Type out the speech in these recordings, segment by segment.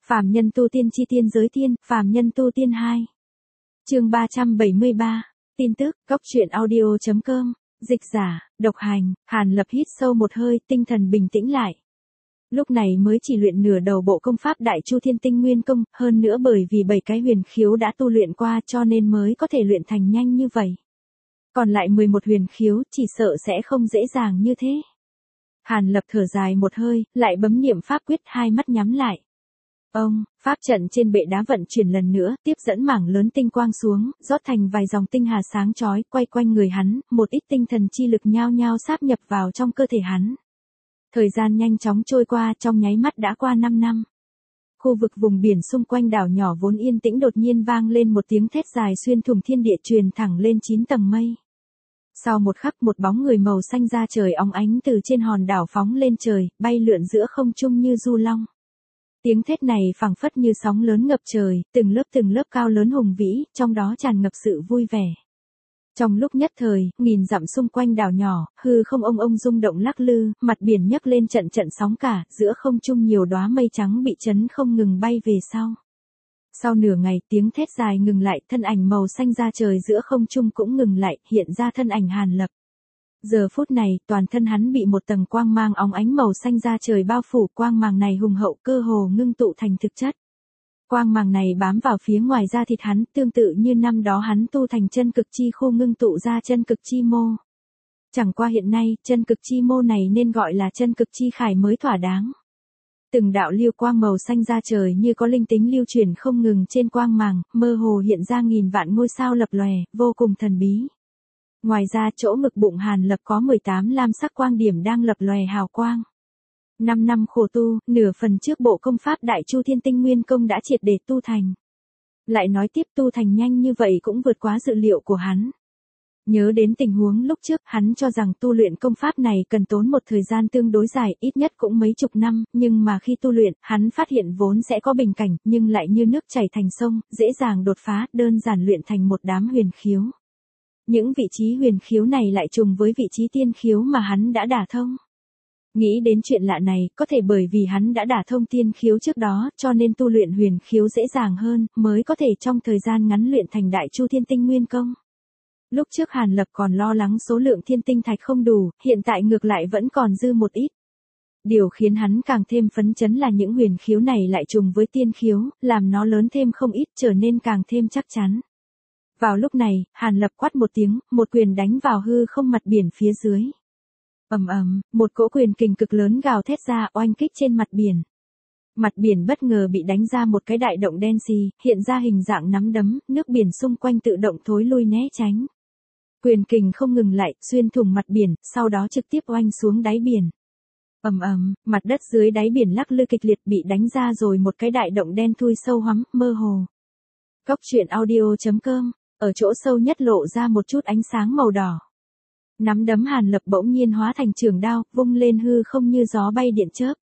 Phàm nhân tu tiên chi tiên giới tiên, phàm nhân tu tiên 2. Chương 373. Tin tức, góc truyện audio.com, dịch giả, độc hành. Hàn Lập hít sâu một hơi, tinh thần bình tĩnh lại. Lúc này mới chỉ luyện nửa đầu bộ công pháp Đại Chu Thiên Tinh Nguyên Công, hơn nữa bởi vì 7 cái huyền khiếu đã tu luyện qua cho nên mới có thể luyện thành nhanh như vậy. Còn lại 11 huyền khiếu chỉ sợ sẽ không dễ dàng như thế. Hàn Lập thở dài một hơi, lại bấm niệm pháp quyết, hai mắt nhắm lại. Ông, pháp trận trên bệ đá vận chuyển lần nữa, tiếp dẫn mảng lớn tinh quang xuống, rót thành vài dòng tinh hà sáng chói, quay quanh người hắn, một ít tinh thần chi lực nhao nhao sáp nhập vào trong cơ thể hắn. Thời gian nhanh chóng trôi qua, trong nháy mắt đã qua 5 năm. Khu vực vùng biển xung quanh đảo nhỏ vốn yên tĩnh đột nhiên vang lên một tiếng thét dài xuyên thủng thiên địa truyền thẳng lên 9 tầng mây. Sau một khắc một bóng người màu xanh ra trời óng ánh từ trên hòn đảo phóng lên trời, bay lượn giữa không trung như du long. Tiếng thét này phảng phất như sóng lớn ngập trời, từng lớp cao lớn hùng vĩ, trong đó tràn ngập sự vui vẻ. Trong lúc nhất thời, nghìn dặm xung quanh đảo nhỏ, hư không ông rung động lắc lư, mặt biển nhấc lên trận sóng cả, giữa không trung nhiều đóa mây trắng bị chấn không ngừng bay về sau. Sau nửa ngày tiếng thét dài ngừng lại, thân ảnh màu xanh ra trời giữa không trung cũng ngừng lại, hiện ra thân ảnh Hàn Lập. Giờ phút này, toàn thân hắn bị một tầng quang mang óng ánh màu xanh ra trời bao phủ, quang mang này hùng hậu cơ hồ ngưng tụ thành thực chất. Quang mang này bám vào phía ngoài da thịt hắn, tương tự như năm đó hắn tu thành chân cực chi khu ngưng tụ ra chân cực chi mô. Chẳng qua hiện nay, chân cực chi mô này nên gọi là chân cực chi khải mới thỏa đáng. Từng đạo lưu quang màu xanh ra trời như có linh tính lưu chuyển không ngừng trên quang màng, mơ hồ hiện ra nghìn vạn ngôi sao lập lòe, vô cùng thần bí. Ngoài ra chỗ ngực bụng Hàn Lập có 18 lam sắc quang điểm đang lập lòe hào quang. 5 năm khổ tu, nửa phần trước bộ công pháp Đại Chu Thiên Tinh Nguyên Công đã triệt để tu thành. Lại nói tiếp tu thành nhanh như vậy cũng vượt quá dự liệu của hắn. Nhớ đến tình huống lúc trước, hắn cho rằng tu luyện công pháp này cần tốn một thời gian tương đối dài, ít nhất cũng mấy chục năm, nhưng mà khi tu luyện, hắn phát hiện vốn sẽ có bình cảnh, nhưng lại như nước chảy thành sông, dễ dàng đột phá, đơn giản luyện thành một đám huyền khiếu. Những vị trí huyền khiếu này lại trùng với vị trí tiên khiếu mà hắn đã đả thông. Nghĩ đến chuyện lạ này, có thể bởi vì hắn đã đả thông tiên khiếu trước đó, cho nên tu luyện huyền khiếu dễ dàng hơn, mới có thể trong thời gian ngắn luyện thành Đại Chu Thiên Tinh Nguyên Công. Lúc trước Hàn Lập còn lo lắng số lượng thiên tinh thạch không đủ, hiện tại ngược lại vẫn còn dư một ít. Điều khiến hắn càng thêm phấn chấn là những huyền khiếu này lại trùng với tiên khiếu, làm nó lớn thêm không ít, trở nên càng thêm chắc chắn. Vào lúc này, Hàn Lập quát một tiếng, một quyền đánh vào hư không mặt biển phía dưới. Một cỗ quyền kình cực lớn gào thét ra, oanh kích trên mặt biển. Mặt biển bất ngờ bị đánh ra một cái đại động đen xì, hiện ra hình dạng nắm đấm, nước biển xung quanh tự động thối lui né tránh. Quyền kình không ngừng lại, xuyên thủng mặt biển, sau đó trực tiếp oanh xuống đáy biển. Mặt đất dưới đáy biển lắc lư kịch liệt bị đánh ra rồi một cái đại động đen thui sâu hoắm, mơ hồ. Góc truyện audio.com, ở chỗ sâu nhất lộ ra một chút ánh sáng màu đỏ. Nắm đấm Hàn Lập bỗng nhiên hóa thành trường đao, vung lên hư không như gió bay điện chớp.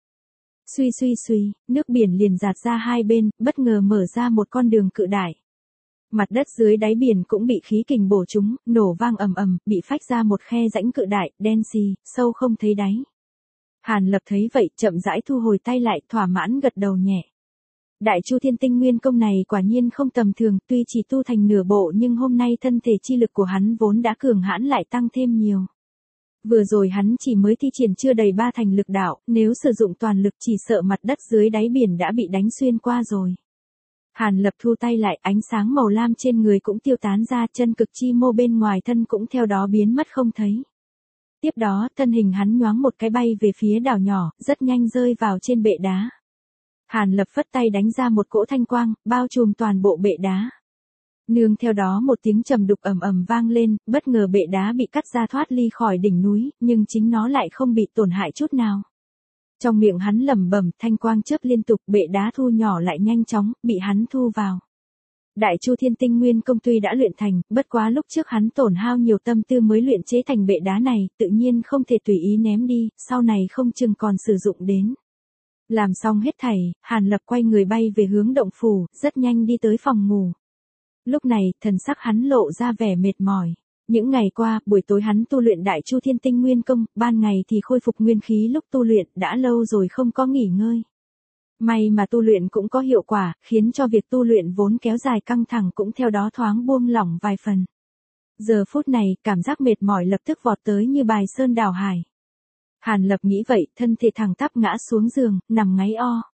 Suy, nước biển liền dạt ra hai bên, bất ngờ mở ra một con đường cự đại. Mặt đất dưới đáy biển cũng bị khí kình bổ trúng, nổ vang bị phách ra một khe rãnh cự đại, đen xì, sâu không thấy đáy. Hàn Lập thấy vậy, chậm rãi thu hồi tay lại, thỏa mãn gật đầu nhẹ. Đại Chu Thiên Tinh Nguyên Công này quả nhiên không tầm thường, tuy chỉ tu thành nửa bộ nhưng hôm nay thân thể chi lực của hắn vốn đã cường hãn lại tăng thêm nhiều. Vừa rồi hắn chỉ mới thi triển chưa đầy 3 thành lực đạo, nếu sử dụng toàn lực chỉ sợ mặt đất dưới đáy biển đã bị đánh xuyên qua rồi. Hàn Lập thu tay lại, ánh sáng màu lam trên người cũng tiêu tán ra, chân cực chi mô bên ngoài thân cũng theo đó biến mất không thấy. Tiếp đó, thân hình hắn nhoáng một cái bay về phía đảo nhỏ, rất nhanh rơi vào trên bệ đá. Hàn Lập phất tay đánh ra một cỗ thanh quang, bao trùm toàn bộ bệ đá. Nương theo đó một tiếng trầm đục vang lên, bất ngờ bệ đá bị cắt ra thoát ly khỏi đỉnh núi, nhưng chính nó lại không bị tổn hại chút nào. Trong miệng hắn lẩm bẩm, thanh quang chớp liên tục, bệ đá thu nhỏ lại nhanh chóng, bị hắn thu vào. Đại Chu Thiên Tinh Nguyên Công tuy đã luyện thành, bất quá lúc trước hắn tổn hao nhiều tâm tư mới luyện chế thành bệ đá này, tự nhiên không thể tùy ý ném đi, sau này không chừng còn sử dụng đến. Làm xong hết thảy, Hàn Lập quay người bay về hướng động phủ, rất nhanh đi tới phòng ngủ. Lúc này, thần sắc hắn lộ ra vẻ mệt mỏi. Những ngày qua, buổi tối hắn tu luyện Đại Chu Thiên Tinh Nguyên Công, ban ngày thì khôi phục nguyên khí lúc tu luyện, đã lâu rồi không có nghỉ ngơi. May mà tu luyện cũng có hiệu quả, khiến cho việc tu luyện vốn kéo dài căng thẳng cũng theo đó thoáng buông lỏng vài phần. Giờ phút này, cảm giác mệt mỏi lập tức vọt tới như bài sơn đảo hải. Hàn Lập nghĩ vậy, thân thể thẳng tắp ngã xuống giường, nằm ngáy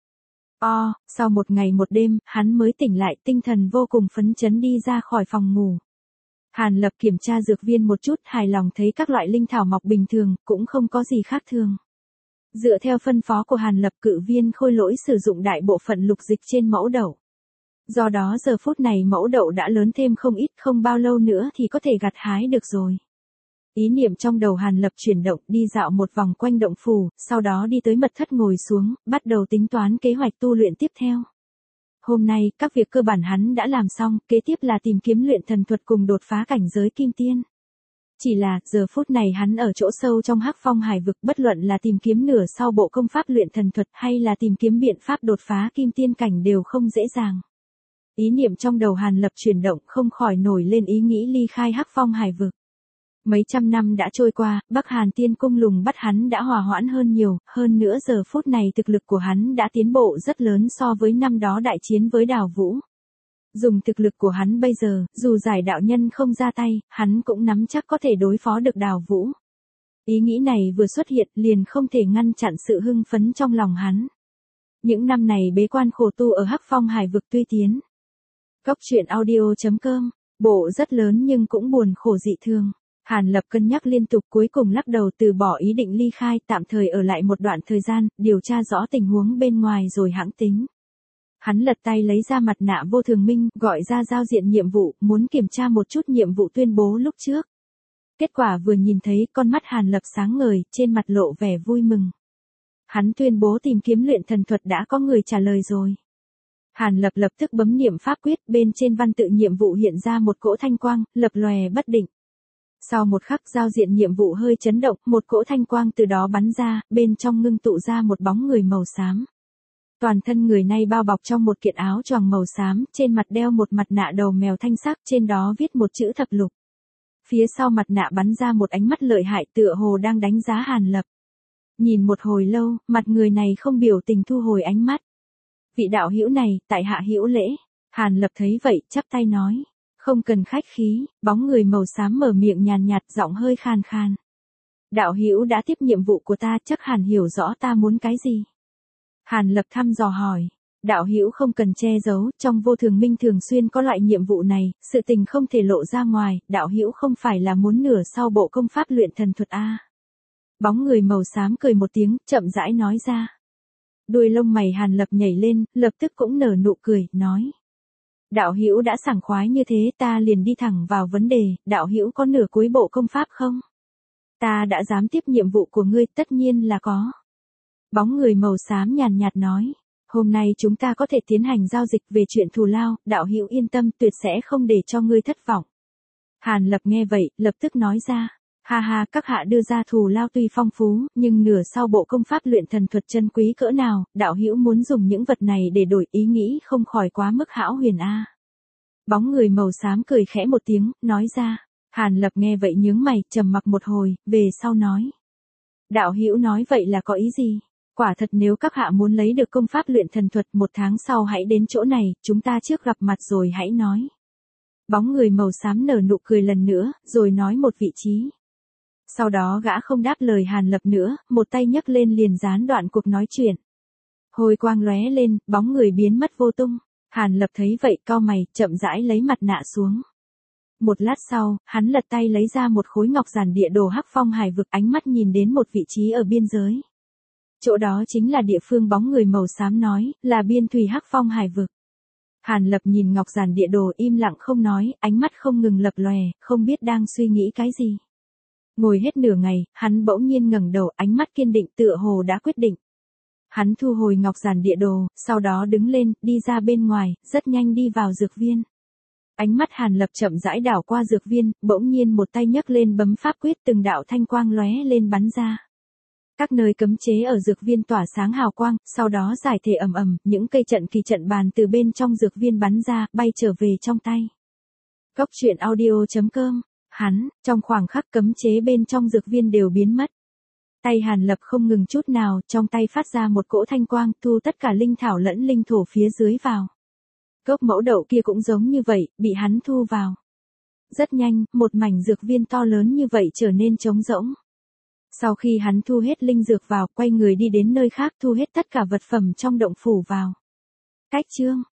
sau một ngày một đêm, hắn mới tỉnh lại, tinh thần vô cùng phấn chấn đi ra khỏi phòng ngủ. Hàn Lập kiểm tra dược viên một chút, hài lòng thấy các loại linh thảo mọc bình thường, cũng không có gì khác thường. Dựa theo phân phó của Hàn Lập, cự viên khôi lỗi sử dụng đại bộ phận lục dịch trên mẫu đậu. Do đó giờ phút này mẫu đậu đã lớn thêm không ít, không bao lâu nữa thì có thể gặt hái được rồi. Ý niệm trong đầu Hàn Lập chuyển động, đi dạo một vòng quanh động phủ, sau đó đi tới mật thất ngồi xuống, bắt đầu tính toán kế hoạch tu luyện tiếp theo. Hôm nay, các việc cơ bản hắn đã làm xong, kế tiếp là tìm kiếm luyện thần thuật cùng đột phá cảnh giới kim tiên. Chỉ là, giờ phút này hắn ở chỗ sâu trong Hắc Phong Hải vực, bất luận là tìm kiếm nửa sau bộ công pháp luyện thần thuật hay là tìm kiếm biện pháp đột phá kim tiên cảnh đều không dễ dàng. Ý niệm trong đầu Hàn Lập chuyển động, không khỏi nổi lên ý nghĩ ly khai Hắc Phong Hải vực. Mấy trăm năm đã trôi qua, Bắc Hàn Tiên Cung lùng bắt hắn đã hòa hoãn hơn nhiều, hơn nữa giờ phút này thực lực của hắn đã tiến bộ rất lớn so với năm đó đại chiến với Đào Vũ. Dùng thực lực của hắn bây giờ, dù giải đạo nhân không ra tay, hắn cũng nắm chắc có thể đối phó được Đào Vũ. Ý nghĩ này vừa xuất hiện liền không thể ngăn chặn sự hưng phấn trong lòng hắn. Những năm này bế quan khổ tu ở Hắc Phong Hải vực tuy tiến. Góc truyện audio.com, bộ rất lớn nhưng cũng buồn khổ dị thường. Hàn Lập cân nhắc liên tục, cuối cùng lắc đầu từ bỏ ý định ly khai, tạm thời ở lại một đoạn thời gian, điều tra rõ tình huống bên ngoài rồi hãng tính. Hắn lật tay lấy ra mặt nạ vô thường minh, gọi ra giao diện nhiệm vụ, muốn kiểm tra một chút nhiệm vụ tuyên bố lúc trước. Kết quả vừa nhìn thấy, con mắt Hàn Lập sáng ngời, trên mặt lộ vẻ vui mừng. Hắn tuyên bố tìm kiếm luyện thần thuật đã có người trả lời rồi. Hàn Lập lập tức bấm niệm pháp quyết, bên trên văn tự nhiệm vụ hiện ra một cỗ thanh quang, lập lòe bất định. Sau một khắc, giao diện nhiệm vụ hơi chấn động, một cỗ thanh quang từ đó bắn ra, bên trong ngưng tụ ra một bóng người màu xám. Toàn thân người này bao bọc trong một kiện áo choàng màu xám, trên mặt đeo một mặt nạ đầu mèo thanh sắc, trên đó viết một chữ thập lục. Phía sau mặt nạ bắn ra một ánh mắt lợi hại, tựa hồ đang đánh giá Hàn Lập. Nhìn một hồi lâu, mặt người này không biểu tình thu hồi ánh mắt. Vị đạo hữu này, tại hạ hữu lễ. Hàn Lập thấy vậy, chắp tay nói. Không cần khách khí, bóng người màu xám mở miệng nhàn nhạt, giọng hơi khan khan. Đạo hữu đã tiếp nhiệm vụ của ta, chắc hẳn hiểu rõ ta muốn cái gì. Hàn Lập thăm dò hỏi. Đạo hữu không cần che giấu, trong vô thường minh thường xuyên có loại nhiệm vụ này, sự tình không thể lộ ra ngoài, đạo hữu không phải là muốn nửa sau bộ công pháp luyện thần thuật a? Bóng người màu xám cười một tiếng, chậm rãi nói ra. Đuôi lông mày Hàn Lập nhảy lên, lập tức cũng nở nụ cười, nói. Đạo hữu đã sảng khoái như thế, ta liền đi thẳng vào vấn đề, đạo hữu có nửa cuối bộ công pháp không? Ta đã dám tiếp nhiệm vụ của ngươi, tất nhiên là có. Bóng người màu xám nhàn nhạt nói, hôm nay chúng ta có thể tiến hành giao dịch về chuyện thù lao, đạo hữu yên tâm, tuyệt sẽ không để cho ngươi thất vọng. Hàn Lập nghe vậy, lập tức nói ra, ha ha, các hạ đưa ra thù lao tuy phong phú, nhưng nửa sau bộ công pháp luyện thần thuật chân quý cỡ nào, đạo hữu muốn dùng những vật này để đổi, ý nghĩ không khỏi quá mức hão huyền a. Bóng người màu xám cười khẽ một tiếng, nói ra. Hàn Lập nghe vậy nhướng mày, trầm mặc một hồi, về sau nói. Đạo hữu nói vậy là có ý gì? Quả thật nếu các hạ muốn lấy được công pháp luyện thần thuật, 1 tháng sau hãy đến chỗ này, chúng ta trước gặp mặt rồi hãy nói. Bóng người màu xám nở nụ cười lần nữa, rồi nói một vị trí. Sau đó gã không đáp lời Hàn Lập nữa, một tay nhấc lên liền gián đoạn cuộc nói chuyện. Hồi quang lóe lên, bóng người biến mất vô tung. Hàn Lập thấy vậy, cau mày, chậm rãi lấy mặt nạ xuống. Một lát sau, hắn lật tay lấy ra một khối ngọc giản địa đồ Hắc Phong Hải vực, ánh mắt nhìn đến một vị trí ở biên giới. Chỗ đó chính là địa phương bóng người màu xám nói, là biên thùy Hắc Phong Hải vực. Hàn Lập nhìn ngọc giản địa đồ im lặng không nói, ánh mắt không ngừng lập lòe, không biết đang suy nghĩ cái gì. Ngồi hết nửa ngày, hắn bỗng nhiên ngẩng đầu, ánh mắt kiên định, tựa hồ đã quyết định. Hắn thu hồi ngọc giản địa đồ, sau đó đứng lên, đi ra bên ngoài, rất nhanh đi vào dược viên. Ánh mắt Hàn Lập chậm rãi đảo qua dược viên, bỗng nhiên một tay nhấc lên bấm pháp quyết, từng đạo thanh quang lóe lên bắn ra. Các nơi cấm chế ở dược viên tỏa sáng hào quang, sau đó giải thể ầm ầm, những cây trận kỳ trận bàn từ bên trong dược viên bắn ra, bay trở về trong tay. Góc truyện audio.com, trong khoảng khắc cấm chế bên trong dược viên đều biến mất. Tay Hàn Lập không ngừng chút nào, trong tay phát ra một cỗ thanh quang, thu tất cả linh thảo lẫn linh thổ phía dưới vào. Cốc mẫu đậu kia cũng giống như vậy, bị hắn thu vào. Rất nhanh, một mảnh dược viên to lớn như vậy trở nên trống rỗng. Sau khi hắn thu hết linh dược vào, quay người đi đến nơi khác thu hết tất cả vật phẩm trong động phủ vào. Cách chương